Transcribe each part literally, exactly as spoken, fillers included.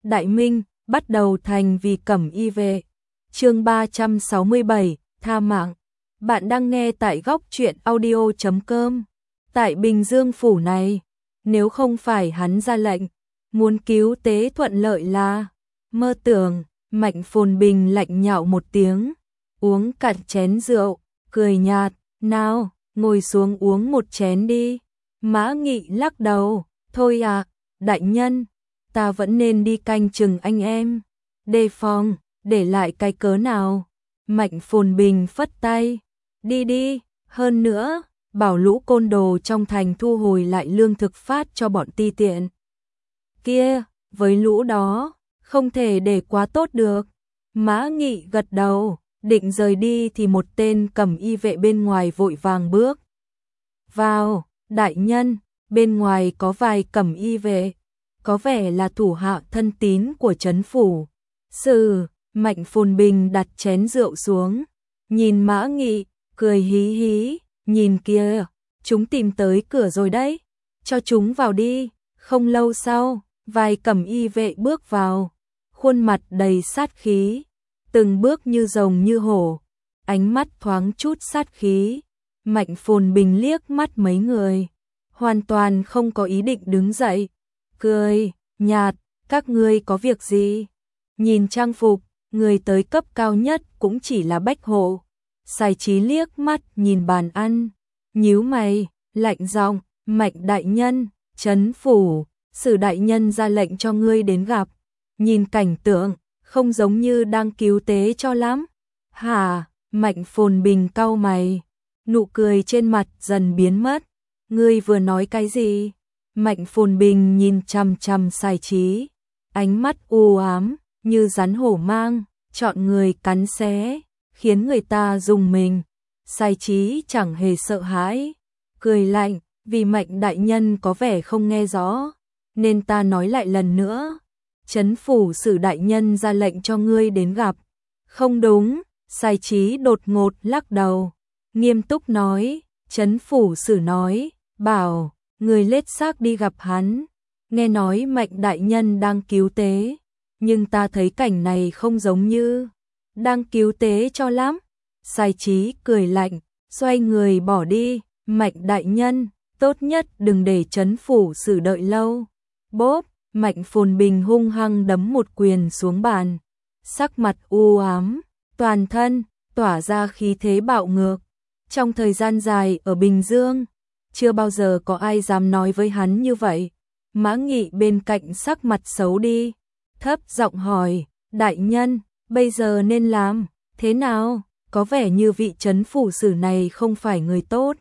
Đại Minh, bắt đầu thành vì Cẩm Y vệ. Chương ba trăm sáu mươi bảy, tha mạng. Bạn đang nghe tại góc truyện audio chấm com. Tại Bình Dương phủ này, nếu không phải hắn ra lệnh, muốn cứu tế thuận lợi là mơ tưởng. Mạnh Phồn Bình lạnh nhạo một tiếng, uống cạn chén rượu, cười nhạt, nào, ngồi xuống uống một chén đi. Mã Nghị lắc đầu, thôi à, đại nhân, ta vẫn nên đi canh chừng anh em, đề phòng, để lại cái cớ nào. Mạnh Phồn Bình phất tay, đi đi, hơn nữa, bảo lũ côn đồ trong thành thu hồi lại lương thực phát cho bọn ti tiện. Kia, với lũ đó, không thể để quá tốt được. Mã Nghị gật đầu, định rời đi thì một tên Cẩm Y vệ bên ngoài vội vàng bước vào. Đại nhân, bên ngoài có vài Cẩm Y vệ, có vẻ là thủ hạ thân tín của trấn phủ. Sự, Mạnh Phồn Bình đặt chén rượu xuống, nhìn Mã Nghị, cười hí hí, nhìn kia, chúng tìm tới cửa rồi đấy, cho chúng vào đi. Không lâu sau, vài Cẩm Y vệ bước vào, khuôn mặt đầy sát khí, từng bước như rồng như hổ, ánh mắt thoáng chút sát khí. Mạnh Phồn Bình liếc mắt mấy người, hoàn toàn không có ý định đứng dậy, cười nhạt, các ngươi có việc gì? Nhìn trang phục, người tới cấp cao nhất cũng chỉ là bách hộ. Sài Chí liếc mắt nhìn bàn ăn, nhíu mày, lạnh giọng, Mạnh đại nhân, trấn phủ, Sử đại nhân ra lệnh cho ngươi đến gặp. Nhìn cảnh tượng, không giống như đang cứu tế cho lắm. Hả? Mạnh Phồn Bình cau mày, nụ cười trên mặt dần biến mất. Ngươi vừa nói cái gì? Mạnh Phồn Bình nhìn chằm chằm Sài Chí, ánh mắt u ám như rắn hổ mang, chọn người cắn xé, khiến người ta rùng mình. Sài Chí chẳng hề sợ hãi, cười lạnh, vì Mạnh đại nhân có vẻ không nghe rõ, nên ta nói lại lần nữa. Trấn phủ Sử đại nhân ra lệnh cho ngươi đến gặp. Không đúng, Sài Chí đột ngột lắc đầu, nghiêm túc nói, Trấn phủ Sử nói, bảo, người lết xác đi gặp hắn. Nghe nói Mạnh đại nhân đang cứu tế, nhưng ta thấy cảnh này không giống như đang cứu tế cho lắm. Sài Chí cười lạnh, xoay người bỏ đi. Mạnh đại nhân, tốt nhất đừng để trấn phủ Sử đợi lâu. Bốp, Mạnh Phồn Bình hung hăng đấm một quyền xuống bàn, sắc mặt u ám, toàn thân tỏa ra khí thế bạo ngược. Trong thời gian dài ở Bình Dương, chưa bao giờ có ai dám nói với hắn như vậy. Mã Nghị bên cạnh sắc mặt xấu đi, thấp giọng hỏi, đại nhân, bây giờ nên làm thế nào? Có vẻ như vị trấn phủ Sử này không phải người tốt.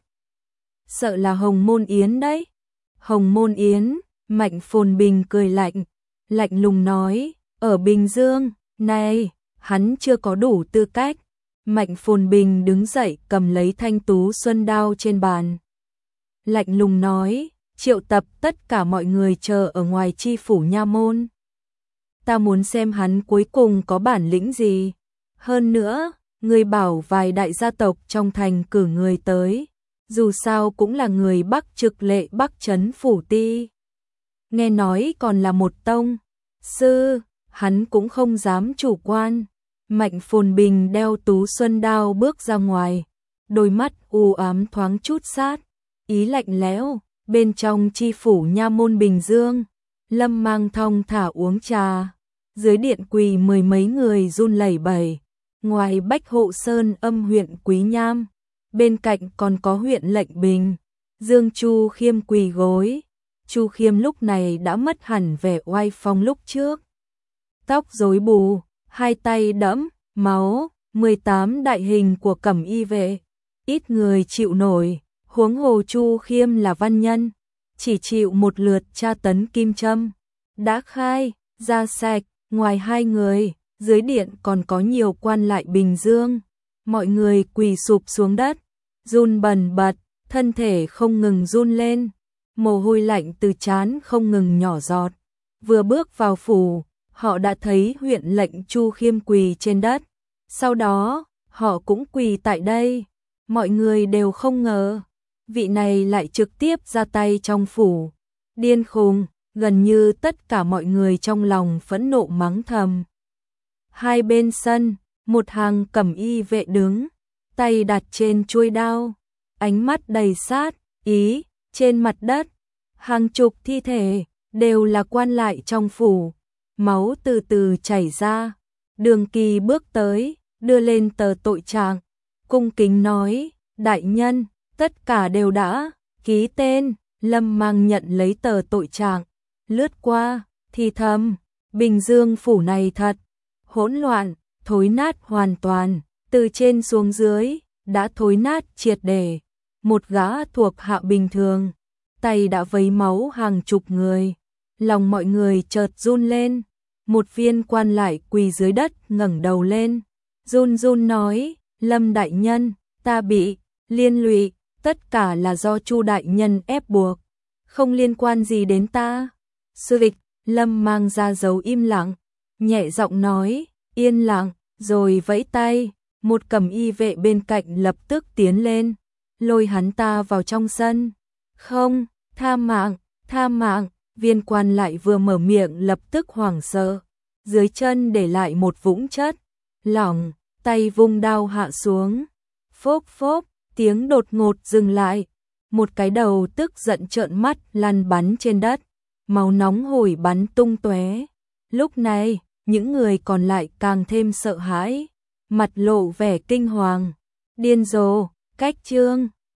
Sợ là Hồng Môn Yến đấy. Hồng Môn Yến, Mạnh Phồn Bình cười lạnh, lạnh lùng nói, ở Bình Dương, này, hắn chưa có đủ tư cách. Mạnh Phồn Bình đứng dậy cầm lấy thanh tú xuân đao trên bàn, lạnh lùng nói, triệu tập tất cả mọi người chờ ở ngoài chi phủ nha môn. Ta muốn xem hắn cuối cùng có bản lĩnh gì. Hơn nữa, người bảo vài đại gia tộc trong thành cử người tới, dù sao cũng là người Bắc Trực Lệ Bắc trấn phủ ti. Nghe nói còn là một tông sư, hắn cũng không dám chủ quan. Mạnh Phồn Bình đeo tú xuân đao bước ra ngoài, đôi mắt u ám thoáng chút sát ý lạnh lẽo. Bên trong chi phủ nha môn Bình Dương, Lâm Mang thong thả uống trà, dưới điện quỳ mười mấy người run lẩy bẩy. Ngoài Bách Hộ Sơn Âm huyện Quý Nham, bên cạnh còn có huyện Lệnh Bình, Dương Chu Khiêm quỳ gối. Chu Khiêm lúc này đã mất hẳn vẻ oai phong lúc trước, tóc rối bù, hai tay đẫm máu, mười tám đại hình của Cẩm Y vệ, ít người chịu nổi. Huống hồ Chu Khiêm là văn nhân, chỉ chịu một lượt tra tấn kim châm đã khai ra sạch. Ngoài hai người, dưới điện còn có nhiều quan lại Bình Dương. Mọi người quỳ sụp xuống đất, run bần bật, thân thể không ngừng run lên, mồ hôi lạnh từ trán không ngừng nhỏ giọt. Vừa bước vào phủ, họ đã thấy huyện Lệnh Chu Khiêm quỳ trên đất, sau đó họ cũng quỳ tại đây. Mọi người đều không ngờ vị này lại trực tiếp ra tay trong phủ. Điên khùng, gần như tất cả mọi người trong lòng phẫn nộ mắng thầm. Hai bên sân, một hàng cẩm y vệ đứng, tay đặt trên chuôi đao, ánh mắt đầy sát ý. Trên mặt đất, hàng chục thi thể đều là quan lại trong phủ, máu từ từ chảy ra. Đường Kỳ bước tới, đưa lên tờ tội trạng, cung kính nói, đại nhân, tất cả đều đã ký tên. Lâm Mang nhận lấy tờ tội trạng, lướt qua, thì thầm, Bình Dương phủ này thật hỗn loạn, thối nát hoàn toàn, từ trên xuống dưới, đã thối nát triệt để. Một gã thuộc hạ bình thường, tay đã vấy máu hàng chục người, lòng mọi người chợt run lên. Một viên quan lại quỳ dưới đất ngẩng đầu lên, run run nói, Lâm đại nhân, ta bị liên lụy, tất cả là do Chu đại nhân ép buộc, không liên quan gì đến ta. Sư vịch, Lâm Mang ra dấu im lặng, nhẹ giọng nói, yên lặng, rồi vẫy tay, một cẩm y vệ bên cạnh lập tức tiến lên, lôi hắn ta vào trong sân. Không, tha mạng, tha mạng, viên quan lại vừa mở miệng lập tức hoảng sợ, dưới chân để lại một vũng chất lỏng, tay vung đao hạ xuống. Phốp phốp, tiếng đột ngột dừng lại, một cái đầu tức giận trợn mắt lăn bắn trên đất, máu nóng hổi bắn tung tóe. Lúc này, những người còn lại càng thêm sợ hãi, mặt lộ vẻ kinh hoàng. Điên rồ, cách chương